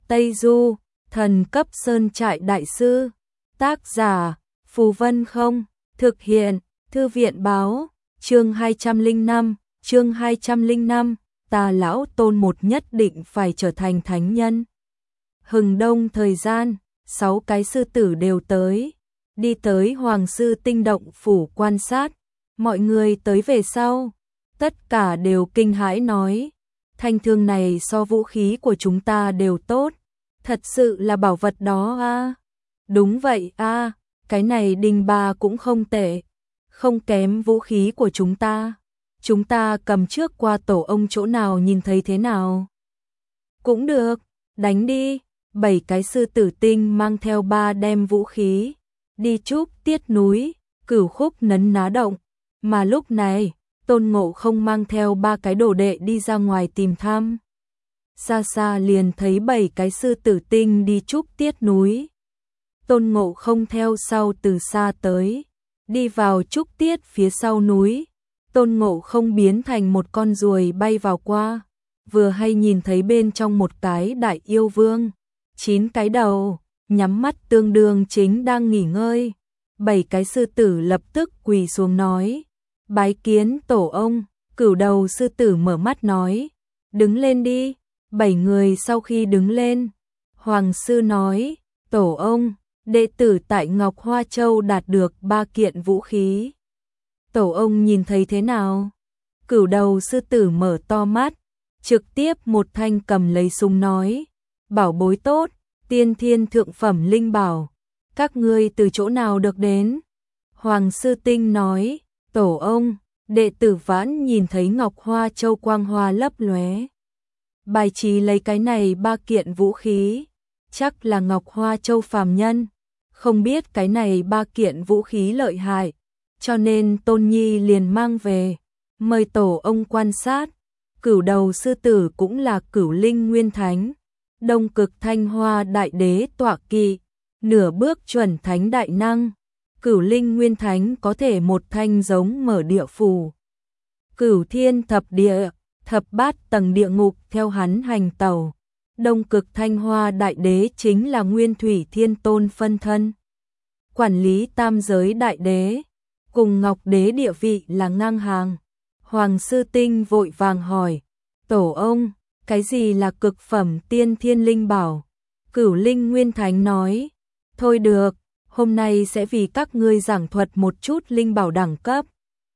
Tây Du, thần cấp sơn trại đại sư. Tác giả, Phù Vân Không, thực hiện, Thư viện báo, chương 205, ta lão Tôn một nhất định phải trở thành thánh nhân. Hừng đông thời gian, 6 cái sư tử đều đi tới Hoàng Sư Tinh Động phủ quan sát, mọi người tới về sau, tất cả đều kinh hãi nói, thanh thương này so vũ khí của chúng ta đều tốt, thật sự là bảo vật đó a. Đúng vậy a, cái này đinh ba cũng không tệ, không kém vũ khí của chúng ta cầm trước qua tổ ông chỗ nào nhìn thấy thế nào. Cũng được, đánh đi. 7 cái sư tử tinh mang theo 3 đem vũ khí, đi Trúc Tiết núi, Cửu Khúc Nấn Ná Động, mà lúc này, Tôn Ngộ Không mang theo 3 cái đồ đệ đi ra ngoài tìm thăm. Xa xa liền thấy 7 cái sư tử tinh đi Trúc Tiết núi. Tôn Ngộ Không theo sau từ xa tới, đi vào Trúc Tiết phía sau núi, Tôn Ngộ Không biến thành một con ruồi bay vào qua, vừa hay nhìn thấy bên trong một cái đại yêu vương. 9 cái đầu, nhắm mắt tương đương chính đang nghỉ ngơi. 7 cái sư tử lập tức quỳ xuống nói, bái kiến tổ ông. Cửu đầu sư tử mở mắt nói, đứng lên đi. 7 người sau khi đứng lên, Hoàng sư nói, tổ ông, đệ tử tại Ngọc Hoa Châu đạt được 3 kiện vũ khí. Tổ ông nhìn thấy thế nào? Cửu đầu sư tử mở to mắt, trực tiếp một thanh cầm lấy súng nói, bảo bối tốt, tiên thiên thượng phẩm linh bảo, các ngươi từ chỗ nào được đến? Hoàng sư tinh nói, tổ ông, đệ tử Vãn nhìn thấy Ngọc Hoa Châu quang hoa lấp lóe, bài trí lấy cái này 3 kiện vũ khí, chắc là Ngọc Hoa Châu phàm nhân, không biết cái này 3 kiện vũ khí lợi hại, cho nên Tôn Nhi liền mang về, mời tổ ông quan sát. Cửu đầu sư tử cũng là Cửu Linh Nguyên Thánh, Đông Cực Thanh Hoa Đại Đế tọa kỵ, nửa bước chuẩn thánh đại năng. Cửu Linh Nguyên Thánh có thể một thanh giống mở địa phủ, Cửu Thiên thập địa, thập bát tầng địa ngục theo hắn hành tẩu. Đông Cực Thanh Hoa Đại Đế chính là Nguyên Thủy Thiên Tôn phân thân, quản lý tam giới đại đế, cùng Ngọc Đế địa vị là ngang hàng. Hoàng sư tinh vội vàng hỏi, tổ ông, cái gì là cực phẩm tiên thiên linh bảo? Cửu Linh Nguyên Thánh nói, thôi được, hôm nay sẽ vì các ngươi giảng thuật một chút linh bảo đẳng cấp.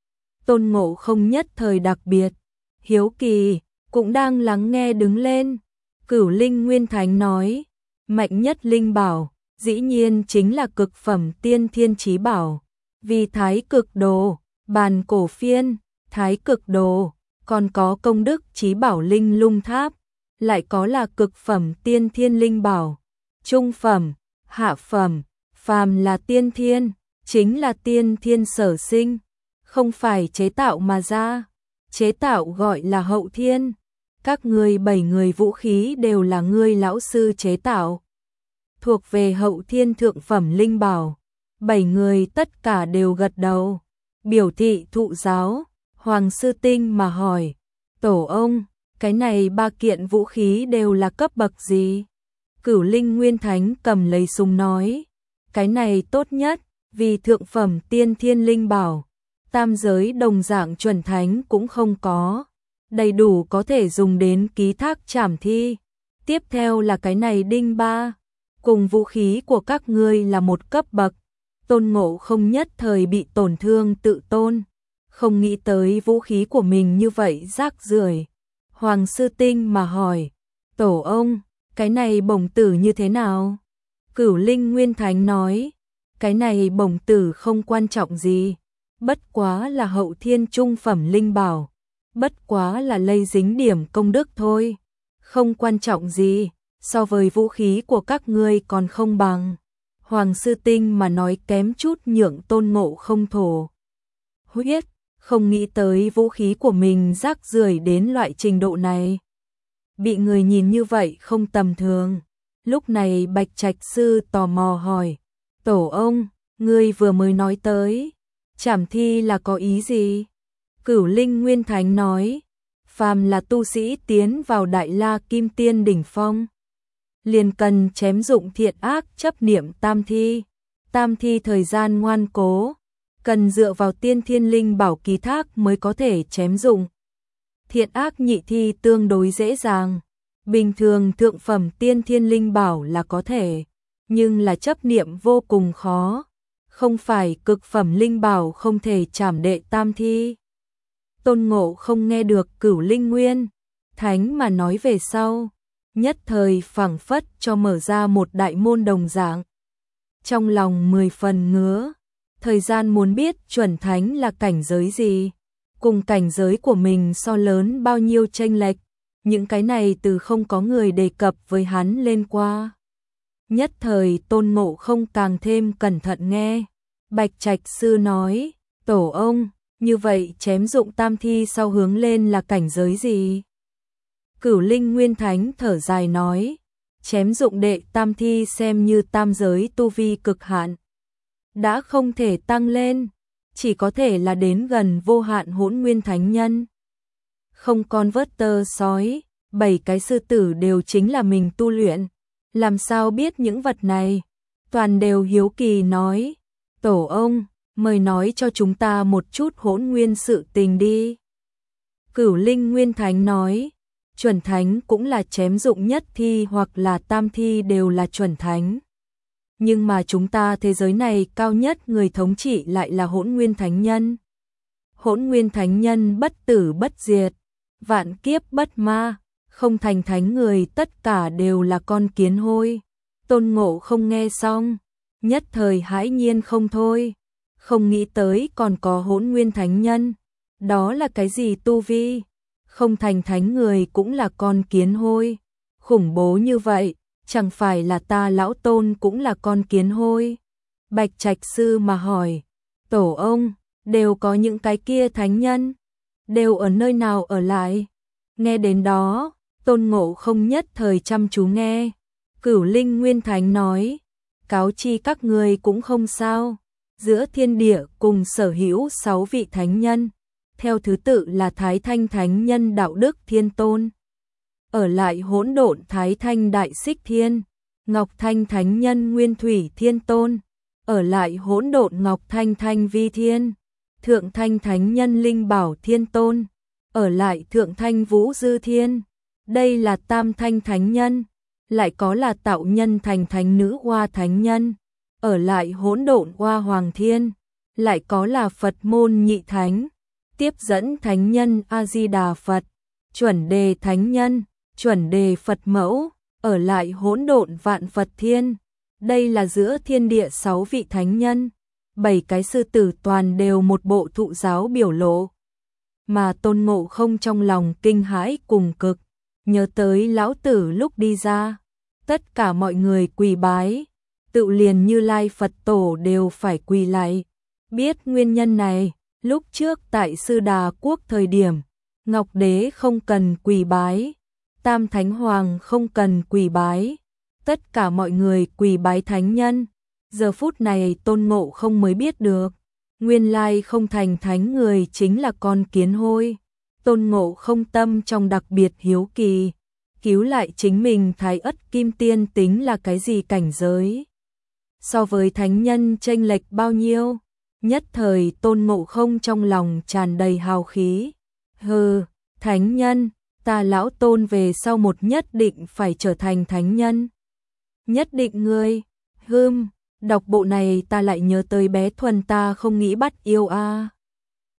Tôn Ngộ Không nhất thời đặc biệt, hiếu kỳ, cũng đang lắng nghe đứng lên. Cửu Linh Nguyên Thánh nói, mạnh nhất linh bảo, dĩ nhiên chính là cực phẩm tiên thiên chí bảo, vì Thái Cực Đồ, Bàn Cổ Phiên, Thái Cực Đồ, còn có công đức chí bảo Linh Lung Tháp, lại có là cực phẩm tiên thiên linh bảo, trung phẩm, hạ phẩm, phàm là tiên thiên, chính là tiên thiên sở sinh, không phải chế tạo mà ra, chế tạo gọi là hậu thiên. Các ngươi 7 người vũ khí đều là ngươi lão sư chế tạo, thuộc về hậu thiên thượng phẩm linh bảo. 7 người tất cả đều gật đầu, biểu thị thụ giáo. Hoàng sư tinh mà hỏi, tổ ông, cái này 3 kiện vũ khí đều là cấp bậc gì? Cửu Linh Nguyên Thánh cầm lấy súng nói, cái này tốt nhất, vì thượng phẩm tiên thiên linh bảo, tam giới đồng dạng chuẩn thánh cũng không có, đầy đủ có thể dùng đến ký thác trảm thi. Tiếp theo là cái này đinh ba, cùng vũ khí của các ngươi là một cấp bậc. Tôn Ngộ Không nhất thời bị tổn thương tự tôn, không nghĩ tới vũ khí của mình như vậy rác rưởi. Hoàng sư tinh mà hỏi, tổ ông, cái này bổng tử như thế nào? Cửu Linh Nguyên Thánh nói, cái này bổng tử không quan trọng gì, bất quá là hậu thiên trung phẩm linh bảo, bất quá là lây dính điểm công đức thôi, không quan trọng gì, so với vũ khí của các ngươi còn không bằng. Hoàng sư tinh mà nói kém chút nhượng Tôn Ngộ Không thổ huyết, không nghĩ tới vũ khí của mình rác rưởi đến loại trình độ này. Bị người nhìn như vậy không tầm thường. Lúc này Bạch Trạch Sư tò mò hỏi, tổ ông, ngươi vừa mới nói tới, trảm thi là có ý gì? Cửu Linh Nguyên Thánh nói, phàm là tu sĩ tiến vào Đại La Kim Tiên đỉnh phong, liền cần chém dụng thiện ác chấp niệm tam thi. Tam thi thời gian ngoan cố, cần dựa vào tiên thiên linh bảo ký thác mới có thể chém dụng. Thiện ác nhị thi tương đối dễ dàng, bình thường thượng phẩm tiên thiên linh bảo là có thể, nhưng là chấp niệm vô cùng khó, không phải cực phẩm linh bảo không thể trảm đệ tam thi. Tôn Ngộ không nghe được Cửu Linh Nguyên Thánh mà nói về sau, nhất thời phảng phất cho mở ra một đại môn đồng dạng. Trong lòng 10 phần ngứa, thời gian muốn biết chuẩn thánh là cảnh giới gì, cùng cảnh giới của mình so lớn bao nhiêu chênh lệch, những cái này từ không có người đề cập với hắn lên qua. Nhất thời Tôn Ngộ không càng thêm cẩn thận nghe. Bạch Trạch Sư nói, tổ ông, như vậy chém dụng tam thi sau hướng lên là cảnh giới gì? Cửu Linh Nguyên Thánh thở dài nói, chém dụng đệ tam thi xem như tam giới tu vi cực hạn. Đã không thể tăng lên, chỉ có thể là đến gần vô hạn Hỗn Nguyên Thánh Nhân. Không con vớt tơ sói, 7 cái sư tử đều chính là mình tu luyện, làm sao biết những vật này? Toàn đều hiếu kỳ nói, tổ ông, mời nói cho chúng ta một chút hỗn nguyên sự tình đi. Cửu Linh Nguyên Thánh nói, chuẩn thánh cũng là chém dụng nhất thi hoặc là tam thi đều là chuẩn thánh. Nhưng mà chúng ta thế giới này cao nhất người thống trị lại là Hỗn Nguyên Thánh Nhân. Hỗn Nguyên Thánh Nhân bất tử bất diệt, vạn kiếp bất ma, không thành thánh người tất cả đều là con kiến hôi. Tôn Ngộ không nghe xong, nhất thời hãi nhiên không thôi, không nghĩ tới còn có Hỗn Nguyên Thánh Nhân. Đó là cái gì tu vi? Không thành thánh người cũng là con kiến hôi. Khủng bố như vậy, chẳng phải là ta lão Tôn cũng là con kiến hôi? Bạch Trạch Sư mà hỏi, tổ ông, đều có những cái kia thánh nhân, đều ở nơi nào ở lại? Nghe đến đó, Tôn Ngộ không nhất thời chăm chú nghe. Cửu Linh Nguyên Thánh nói, cáo chi các người cũng không sao, giữa thiên địa cùng sở hữu 6 vị thánh nhân, theo thứ tự là Thái Thanh Thánh Nhân Đạo Đức Thiên Tôn, ở lại Hỗn Độn Thái Thanh Đại Xích Thiên, Ngọc Thanh Thánh Nhân Nguyên Thủy Thiên Tôn, ở lại Hỗn Độn Ngọc Thanh Thanh Vi Thiên, Thượng Thanh Thánh Nhân Linh Bảo Thiên Tôn, ở lại Thượng Thanh Vũ Dư Thiên. Đây là Tam Thanh Thánh Nhân, lại có là Tạo Nhân Thành Thánh Nữ Hoa Thánh Nhân, ở lại Hỗn Độn Hoa Hoàng Thiên, lại có là Phật môn Nhị Thánh, Tiếp Dẫn Thánh Nhân A Di Đà Phật, Chuẩn Đề Thánh Nhân, Chuẩn Đề Phật Mẫu, ở lại Hỗn Độn Vạn Phật Thiên. Đây là giữa thiên địa 6 vị thánh nhân, 7 cái sư tử toàn đều một bộ thụ giáo biểu lộ. Mà Tôn Ngộ không trong lòng kinh hãi cùng cực, nhớ tới lão tử lúc đi ra, tất cả mọi người quỳ bái, tự liền Như Lai Phật Tổ đều phải quỳ lại. Biết nguyên nhân này, lúc trước tại Sư Đà Quốc thời điểm, Ngọc Đế không cần quỳ bái, Tam Thánh Hoàng không cần quỳ bái, tất cả mọi người quỳ bái thánh nhân. Giờ phút này Tôn Ngộ không mới biết được, nguyên lai không thành thánh người chính là con kiến hôi. Tôn Ngộ không tâm trong đặc biệt hiếu kỳ, cứu lại chính mình Thái Ất Kim Tiên tính là cái gì cảnh giới? So với thánh nhân chênh lệch bao nhiêu? Nhất thời Tôn Ngộ không trong lòng tràn đầy hào khí. Hừ, thánh nhân, ta lão Tôn về sau một nhất định phải trở thành thánh nhân. Nhất định ngươi, đọc bộ này ta lại nhớ tới bé Thuần ta không nghĩ bắt yêu a.